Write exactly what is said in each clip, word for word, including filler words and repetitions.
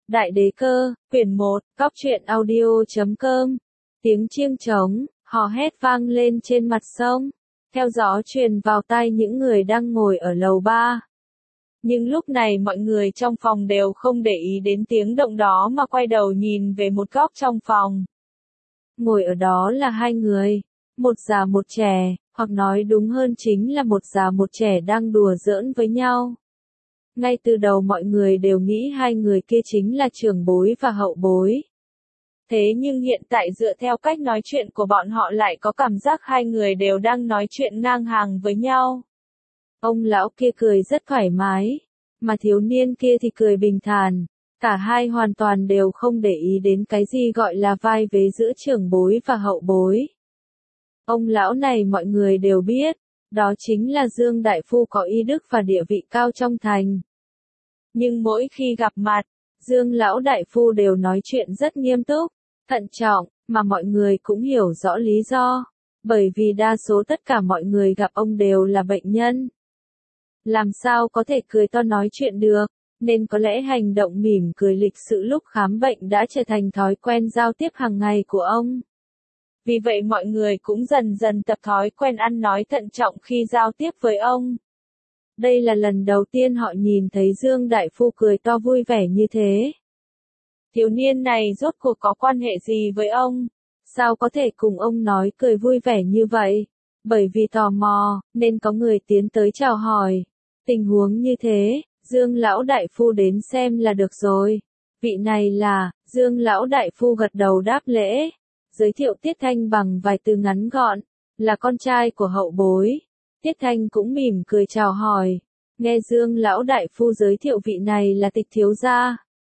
Đại đế cơ, quyển một, góc truyện audio chấm com. Tiếng chiêng trống, hò hét vang lên trên mặt sông, theo gió truyền vào tai những người đang ngồi ở lầu ba. Nhưng lúc này mọi người trong phòng đều không để ý đến tiếng động đó mà quay đầu nhìn về một góc trong phòng. Ngồi ở đó là hai người, một già một trẻ, hoặc nói đúng hơn chính là một già một trẻ đang đùa giỡn với nhau. Ngay từ đầu mọi người đều nghĩ hai người kia chính là trưởng bối và hậu bối. Thế nhưng hiện tại dựa theo cách nói chuyện của bọn họ lại có cảm giác hai người đều đang nói chuyện ngang hàng với nhau. Ông lão kia cười rất thoải mái, mà thiếu niên kia thì cười bình thản. Cả hai hoàn toàn đều không để ý đến cái gì gọi là vai vế giữa trưởng bối và hậu bối. Ông lão này mọi người đều biết, đó chính là Dương Đại Phu có y đức và địa vị cao trong thành. Nhưng mỗi khi gặp mặt, Dương Lão Đại Phu đều nói chuyện rất nghiêm túc, thận trọng, mà mọi người cũng hiểu rõ lý do, bởi vì đa số tất cả mọi người gặp ông đều là bệnh nhân. Làm sao có thể cười to nói chuyện được, nên có lẽ hành động mỉm cười lịch sự lúc khám bệnh đã trở thành thói quen giao tiếp hàng ngày của ông. Vì vậy mọi người cũng dần dần tập thói quen ăn nói thận trọng khi giao tiếp với ông. Đây là lần đầu tiên họ nhìn thấy Dương Đại Phu cười to vui vẻ như thế. Thiếu niên này rốt cuộc có quan hệ gì với ông? Sao có thể cùng ông nói cười vui vẻ như vậy? Bởi vì tò mò, nên có người tiến tới chào hỏi. Tình huống như thế, Dương Lão Đại Phu đến xem là được rồi. Vị này là, Dương Lão Đại Phu gật đầu đáp lễ. Giới thiệu Tiết Thanh bằng vài từ ngắn gọn, là con trai của hậu bối. Tiết Thanh cũng mỉm cười chào hỏi. Nghe Dương Lão Đại Phu giới thiệu vị này là Tịch thiếu gia.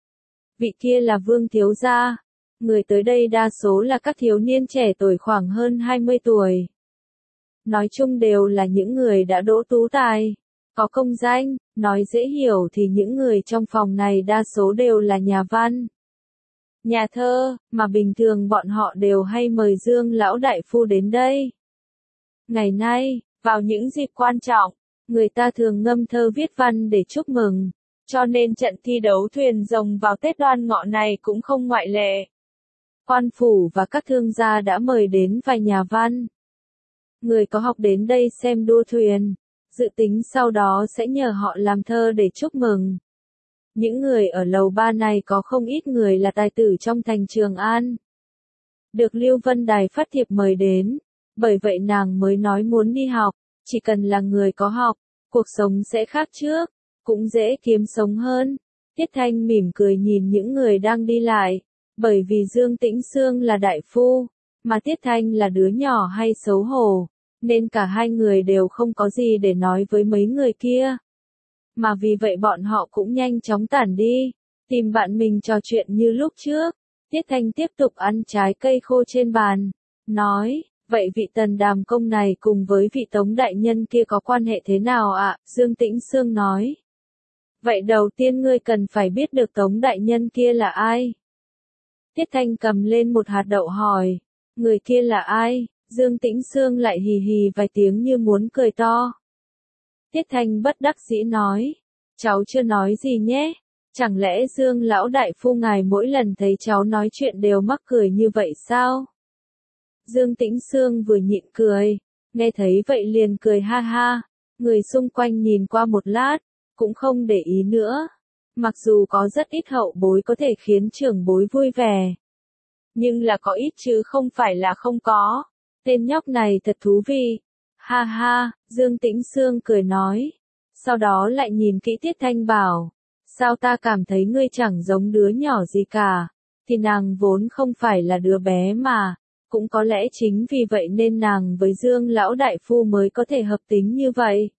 Vị kia là Vương thiếu gia. Người tới đây đa số là các thiếu niên trẻ tuổi khoảng hơn hai mươi tuổi. Nói chung đều là những người đã đỗ tú tài, có công danh, nói dễ hiểu thì những người trong phòng này đa số đều là nhà văn, nhà thơ, mà bình thường bọn họ đều hay mời Dương Lão Đại Phu đến đây. Ngày nay, vào những dịp quan trọng, người ta thường ngâm thơ viết văn để chúc mừng, cho nên trận thi đấu thuyền rồng vào Tết Đoan Ngọ này cũng không ngoại lệ. Quan phủ và các thương gia đã mời đến vài nhà văn, người có học đến đây xem đua thuyền, dự tính sau đó sẽ nhờ họ làm thơ để chúc mừng. Những người ở lầu ba này có không ít người là tài tử trong thành Trường An. Được Lưu Vân Đài phát thiệp mời đến, bởi vậy nàng mới nói muốn đi học, chỉ cần là người có học, cuộc sống sẽ khác trước, cũng dễ kiếm sống hơn. Tiết Thanh mỉm cười nhìn những người đang đi lại, bởi vì Dương Tĩnh Sương là đại phu, mà Tiết Thanh là đứa nhỏ hay xấu hổ, nên cả hai người đều không có gì để nói với mấy người kia. Mà vì vậy bọn họ cũng nhanh chóng tản đi, tìm bạn mình trò chuyện như lúc trước. Tiết Thanh tiếp tục ăn trái cây khô trên bàn, nói, vậy vị Tần Đàm Công này cùng với vị Tống Đại Nhân kia có quan hệ thế nào ạ? Dương Tĩnh Sương nói. Vậy đầu tiên ngươi cần phải biết được Tống Đại Nhân kia là ai? Tiết Thanh cầm lên một hạt đậu hỏi, người kia là ai? Dương Tĩnh Sương lại hì hì vài tiếng như muốn cười to. Tiết Thanh bất đắc dĩ nói, cháu chưa nói gì nhé, chẳng lẽ Dương Lão Đại Phu ngài mỗi lần thấy cháu nói chuyện đều mắc cười như vậy sao? Dương Tĩnh Sương vừa nhịn cười, nghe thấy vậy liền cười ha ha, người xung quanh nhìn qua một lát, cũng không để ý nữa. Mặc dù có rất ít hậu bối có thể khiến trưởng bối vui vẻ, nhưng là có ít chứ không phải là không có. Tên nhóc này thật thú vị. Ha ha, Dương Tĩnh Sương cười nói. Sau đó lại nhìn kỹ Tiết Thanh bảo, sao ta cảm thấy ngươi chẳng giống đứa nhỏ gì cả, thì nàng vốn không phải là đứa bé mà, cũng có lẽ chính vì vậy nên nàng với Dương Lão Đại Phu mới có thể hợp tính như vậy.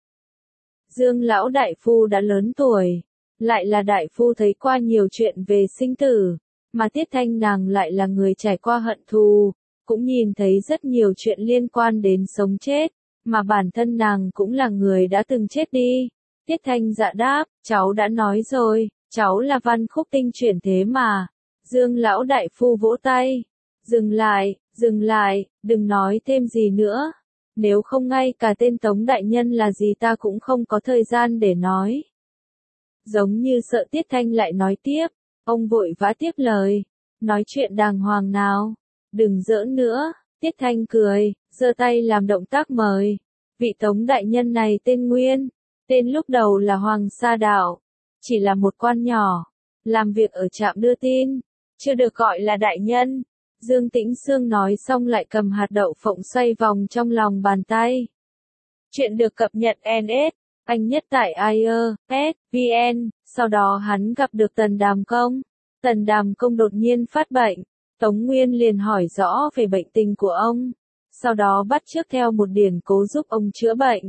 Dương Lão Đại Phu đã lớn tuổi, lại là đại phu thấy qua nhiều chuyện về sinh tử, mà Tiết Thanh nàng lại là người trải qua hận thù, cũng nhìn thấy rất nhiều chuyện liên quan đến sống chết, mà bản thân nàng cũng là người đã từng chết đi. Tiết Thanh dạ đáp, cháu đã nói rồi, cháu là Văn Khúc Tinh chuyển thế mà. Dương Lão Đại Phu vỗ tay, dừng lại, dừng lại, đừng nói thêm gì nữa. Nếu không ngay cả tên Tống Đại Nhân là gì ta cũng không có thời gian để nói. Giống như sợ Tiết Thanh lại nói tiếp, Ông vội vã tiếp lời, nói chuyện đàng hoàng nào, đừng giỡn nữa. Tiết Thanh cười, giơ tay làm động tác mời. Vị Tống đại nhân này tên Nguyên, tên lúc đầu là Hoàng Sa Đạo, chỉ là một quan nhỏ, làm việc ở trạm đưa tin, chưa được gọi là đại nhân. Dương Tĩnh Sương nói xong lại cầm hạt đậu phộng xoay vòng trong lòng bàn tay. Chuyện được cập nhật en ét, anh nhất tại i e ét vê en, sau đó hắn gặp được Tần Đàm Công. Tần Đàm Công đột nhiên phát bệnh, Tống Nguyên liền hỏi rõ về bệnh tình của ông, sau đó bắt chước theo một điển cố giúp ông chữa bệnh.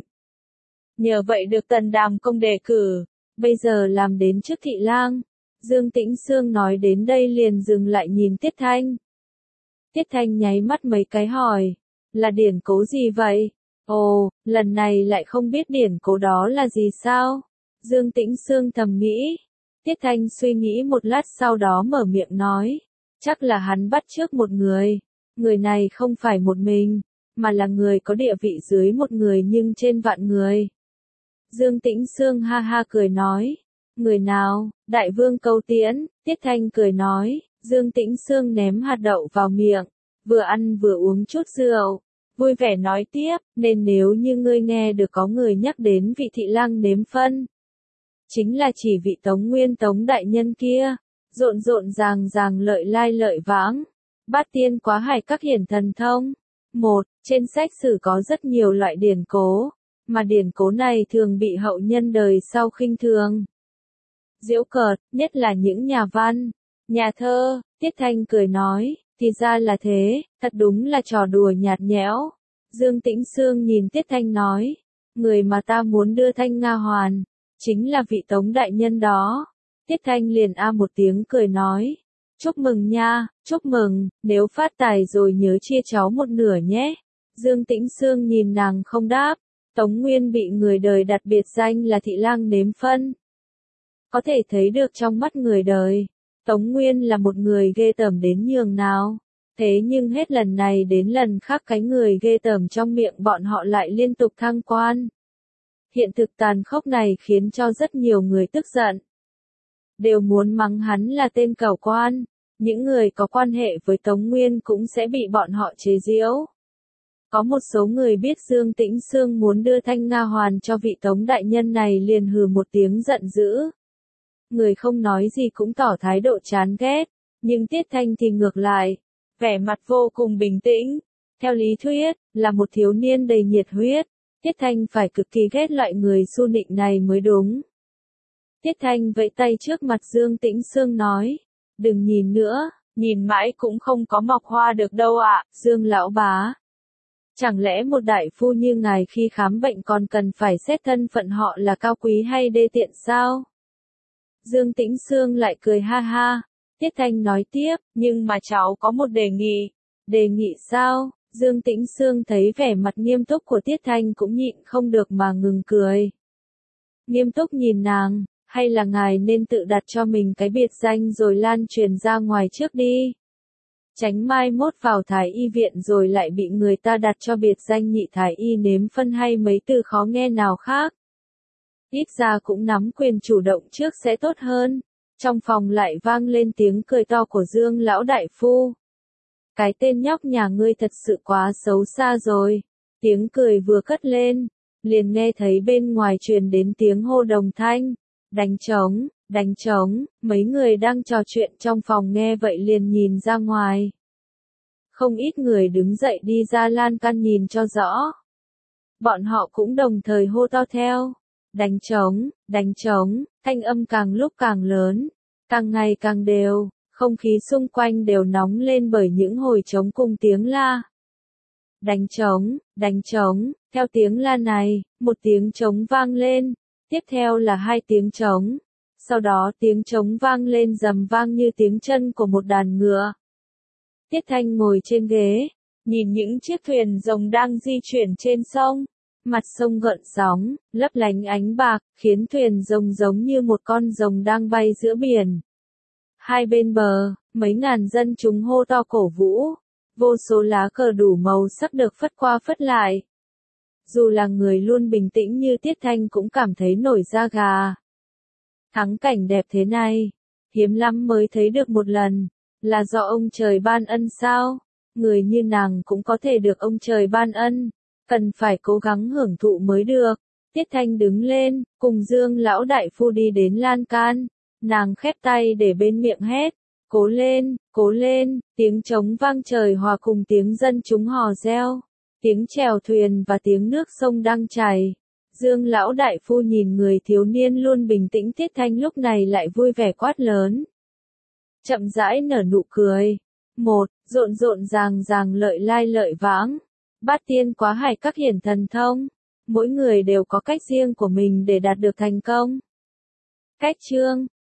Nhờ vậy được Tần Đàm Công đề cử, bây giờ làm đến chức thị lang. Dương Tĩnh Sương nói đến đây liền dừng lại nhìn Tiết Thanh. Tiết Thanh nháy mắt mấy cái hỏi, là điển cố gì vậy? Ồ, lần này lại không biết điển cố đó là gì sao? Dương Tĩnh Sương thầm nghĩ. Tiết Thanh suy nghĩ một lát sau đó mở miệng nói, chắc là hắn bắt chước một người. Người này không phải một mình, mà là người có địa vị dưới một người nhưng trên vạn người. Dương Tĩnh Sương ha ha cười nói, người nào? Đại vương Câu Tiễn. Tiết Thanh cười nói. Dương Tĩnh Sương ném hạt đậu vào miệng, vừa ăn vừa uống chút rượu, vui vẻ nói tiếp, nên nếu như ngươi nghe được có người nhắc đến vị thị lang nếm phân, chính là chỉ vị Tống Nguyên Tống đại nhân kia, rộn rộn ràng ràng lợi lai lợi vãng, bát tiên quá hải các hiển thần thông. Một, trên sách sử có rất nhiều loại điển cố, mà điển cố này thường bị hậu nhân đời sau khinh thường, giễu cợt, nhất là những nhà văn, nhà thơ. Tiết Thanh cười nói, thì ra là thế, thật đúng là trò đùa nhạt nhẽo. Dương Tĩnh Sương nhìn Tiết Thanh nói, người mà ta muốn đưa Thanh Nga Hoàn, chính là vị Tống đại nhân đó. Tiết Thanh liền a một tiếng cười nói, chúc mừng nha, chúc mừng, nếu phát tài rồi nhớ chia cháu một nửa nhé. Dương Tĩnh Sương nhìn nàng không đáp. Tống Nguyên bị người đời đặt biệt danh là thị lang nếm phân. Có thể thấy được trong mắt người đời, Tống Nguyên là một người ghê tởm đến nhường nào. Thế nhưng hết lần này đến lần khác cái người ghê tởm trong miệng bọn họ lại liên tục thăng quan. Hiện thực tàn khốc này khiến cho rất nhiều người tức giận, đều muốn mắng hắn là tên cẩu quan. Những người có quan hệ với Tống Nguyên cũng sẽ bị bọn họ chế giễu. Có một số người biết Dương Tĩnh Sương muốn đưa Thanh Nga Hoàn cho vị Tống đại nhân này liền hừ một tiếng giận dữ. Người không nói gì cũng tỏ thái độ chán ghét, nhưng Tiết Thanh thì ngược lại, vẻ mặt vô cùng bình tĩnh. Theo lý thuyết, là một thiếu niên đầy nhiệt huyết, Tiết Thanh phải cực kỳ ghét loại người su nịnh này mới đúng. Tiết Thanh vẫy tay trước mặt Dương Tĩnh Sương nói, đừng nhìn nữa, nhìn mãi cũng không có mọc hoa được đâu ạ. Dương lão bá, chẳng lẽ một đại phu như ngài khi khám bệnh còn cần phải xét thân phận họ là cao quý hay đê tiện sao? Dương Tĩnh Sương lại cười ha ha. Tiết Thanh nói tiếp, nhưng mà cháu có một đề nghị. Đề nghị sao? Dương Tĩnh Sương thấy vẻ mặt nghiêm túc của Tiết Thanh cũng nhịn không được mà ngừng cười. Nghiêm túc nhìn nàng, hay là ngài nên tự đặt cho mình cái biệt danh rồi lan truyền ra ngoài trước đi. Tránh mai mốt vào thái y viện rồi lại bị người ta đặt cho biệt danh nhị thái y nếm phân hay mấy từ khó nghe nào khác. Ít ra cũng nắm quyền chủ động trước sẽ tốt hơn. Trong phòng lại vang lên tiếng cười to của Dương lão đại phu. Cái tên nhóc nhà ngươi thật sự quá xấu xa rồi. Tiếng cười vừa cất lên, liền nghe thấy bên ngoài truyền đến tiếng hô đồng thanh. Đánh trống, đánh trống, mấy người đang trò chuyện trong phòng nghe vậy liền nhìn ra ngoài. Không ít người đứng dậy đi ra lan can nhìn cho rõ. Bọn họ cũng đồng thời hô to theo. Đánh trống, đánh trống, thanh âm càng lúc càng lớn, càng ngày càng đều, không khí xung quanh đều nóng lên bởi những hồi trống cùng tiếng la. Đánh trống, đánh trống, theo tiếng la này, một tiếng trống vang lên, tiếp theo là hai tiếng trống, sau đó tiếng trống vang lên rầm vang như tiếng chân của một đàn ngựa. Tiết Thanh ngồi trên ghế, nhìn những chiếc thuyền rồng đang di chuyển trên sông. Mặt sông gợn sóng, lấp lánh ánh bạc, khiến thuyền rồng giống như một con rồng đang bay giữa biển. Hai bên bờ, mấy ngàn dân chúng hô to cổ vũ, vô số lá cờ đủ màu sắc được phất qua phất lại. Dù là người luôn bình tĩnh như Tiết Thanh cũng cảm thấy nổi da gà. Thắng cảnh đẹp thế này, hiếm lắm mới thấy được một lần, là do ông trời ban ân sao? Người như nàng cũng có thể được ông trời ban ân, cần phải cố gắng hưởng thụ mới được. Tiết Thanh đứng lên, cùng Dương lão đại phu đi đến lan can, nàng khép tay để bên miệng hét, cố lên, cố lên, tiếng trống vang trời hòa cùng tiếng dân chúng hò reo, tiếng chèo thuyền và tiếng nước sông đang chảy. Dương lão đại phu nhìn người thiếu niên luôn bình tĩnh Tiết Thanh lúc này lại vui vẻ quát lớn. Chậm rãi nở nụ cười. Một, rộn rộn ràng ràng lợi lai lợi vãng. Bát tiên quá hải các hiển thần thông. Mỗi người đều có cách riêng của mình để đạt được thành công. Cách chương,